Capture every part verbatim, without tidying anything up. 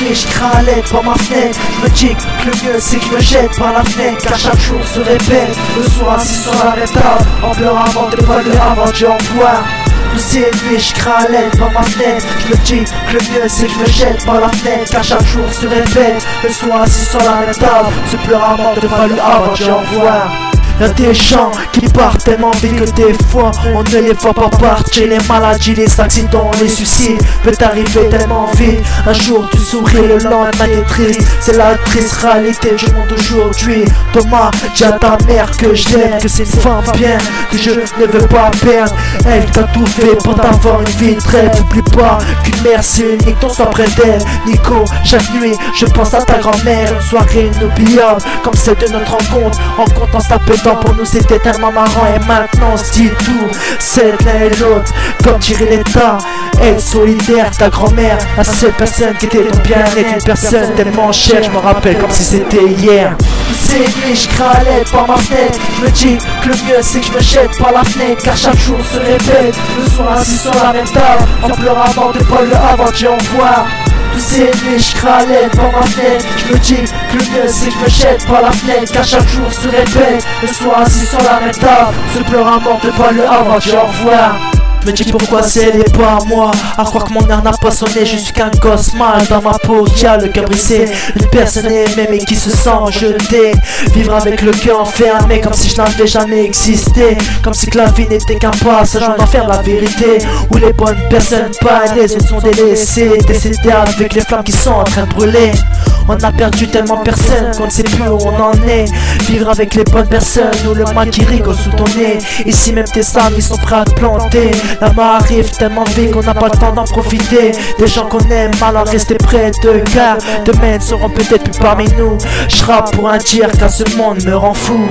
nuit je crains à l'aide par ma fenêtre. Je me dis que le mieux c'est que je me jette par la fenêtre, car chaque jour se répète. Le soir assis sur la même table, en pleurant avant de pas le avant d'y en voir. Tous ces nuits je crains à l'aide par ma fenêtre. Je me dis que le mieux c'est que je me jette par la fenêtre, car chaque jour se répète. Le soir assis sur la même table, se pleure avant de pas le avant d'y en voir. Y'a des gens qui partent tellement vite que des fois on ne les voit pas partir. Les maladies, les accidents, les suicides peuvent arriver tellement vite. Un jour tu souris, le lendemain t'es triste. C'est la triste réalité du monde d'aujourd'hui. Thomas, dis à ta mère que je l'aime, que c'est une femme bien, que je ne veux pas perdre. Elle t'a tout fait pour t'avoir une vie de rêve. N'oublie pas qu'une mère c'est unique, ton soit près d'elle. Nico, chaque nuit je pense à ta grand-mère. Une soirée inoubliable comme celle de notre rencontre. En comptant sa pédale pour nous c'était tellement marrant, et maintenant on se dit tout, c'est l'un et l'autre, comme dirait l'État. Être solidaire, ta grand-mère, la seule personne qui était ton bien-être, une personne tellement chère, je me rappelle comme si c'était hier. Ces nuits je crains à l'aide par ma fenêtre. Je me dis que le mieux c'est que je me jette par la fenêtre, car chaque jour se répète. Le soir assis sur la même table, en pleurant avant de pas le avant d'y en voir. Tous ces nuits je crains à l'aide par ma fenêtre. Je me dis que le mieux c'est que je me jette par la fenêtre, car chaque jour se répète. Le soir assis sur la même table, se pleure à mort de pas le avant d'y en voir. Je me dis pourquoi c'est et pas moi, à croire que mon air n'a pas sonné. Je suis qu'un gosse mal dans ma peau qui a le cœur brisé. Une personne aimée mais qui se sent jetée. Vivre avec le cœur enfermé comme si je n'avais jamais existé. Comme si que la vie n'était qu'un passage en enfer, la vérité. Où les bonnes personnes pas les autres sont délaissées, décédées avec les flammes qui sont en train de brûler. On a perdu tellement de personnes qu'on ne sait plus où on en est. Vivre avec les bonnes personnes ou le mal qui rigole sous ton nez. Ici même tes amis sont prêts à te planter. La mort arrive tellement vite qu'on n'a pas le temps d'en profiter. Des gens qu'on aime, alors rester près d'eux, car demain ils seront peut-être plus parmi nous. Je rappe pour un dire car ce monde me rend fou.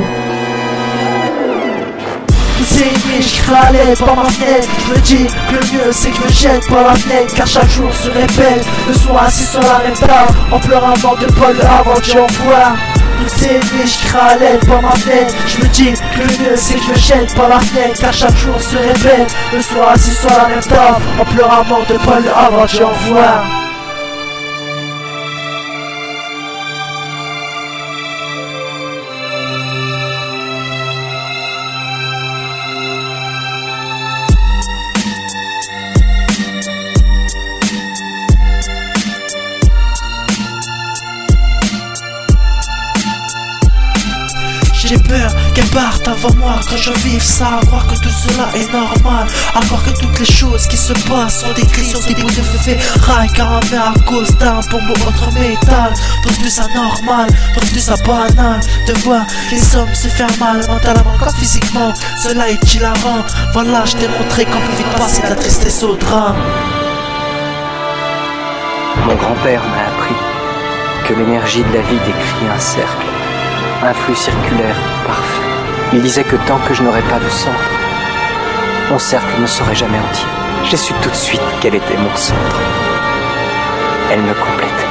Ces nuits je crains à l'aide par ma fenêtre. Je me dis que le mieux c'est que je me jette par la fenêtre, car chaque jour se répète. Le soir assis sur la même table, en pleurant avant de pas le avant d'y en voir. Toutes ces nuits je crains à l'aide par ma fenêtre. Je me dis que le mieux c'est que je me jette par la fenêtre, car chaque jour se répète. Le soir assis sur la même table, en pleurant avant de pas le avant d'y en voir. J'ai peur qu'elle parte avant moi quand je vive ça. À croire que tout cela est normal, à croire que toutes les choses qui se passent sont décrites sur des bouts de ferraille. Car on meurt à cause d'un bonbon autre métal. Trouve plus ça normal, trouve plus ça banal de voir les hommes se faire mal mentalement comme physiquement. Cela est hilarant. Voilà, je t'ai montré qu'on peut vite passer de la tristesse au drame. Mon grand-père m'a appris que l'énergie de la vie décrit un cercle, un flux circulaire parfait. Il disait que tant que je n'aurais pas de centre, mon cercle ne serait jamais entier. J'ai su tout de suite quel était mon centre. Elle me complétait.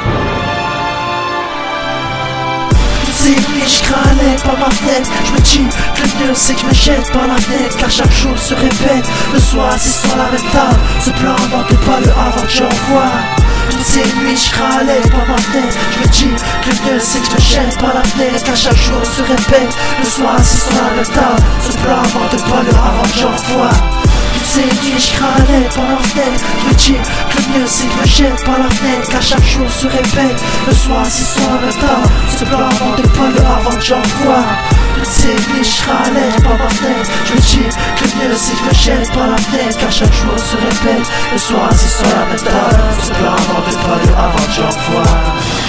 Ces nuits je crains à l'aide par ma fenêtre. Je me dis que le mieux c'est que je me jette par la fenêtre, car chaque jour se répète. Le soir assis sur la même table, se pleure avant de pas le avant d'y en voir. Toutes ces nuits je crains à l'aide par ma fenêtre. Je me dis que le mieux c'est que je me jette par la fenêtre, car chaque jour se répète. Le soir assis sur la même table, se pleure avant de pas le avant d'y en voir. Toutes ces nuits je crains à l'aide par ma fenêtre. Je me dis que le mieux c'est que je me jette par la fenêtre, car chaque jour se répète. Le soir assis sur la même table, se pleure avant de pas le avant d'y en voir. Toutes ces nuits je crains à l'aide par ma fenêtre. Je me dis que le mieux c'est que je me jette par la fenêtre, car chaque jour se répète. Le soir assis sur la même table, se pleure avant de pas le avant d'y en voir.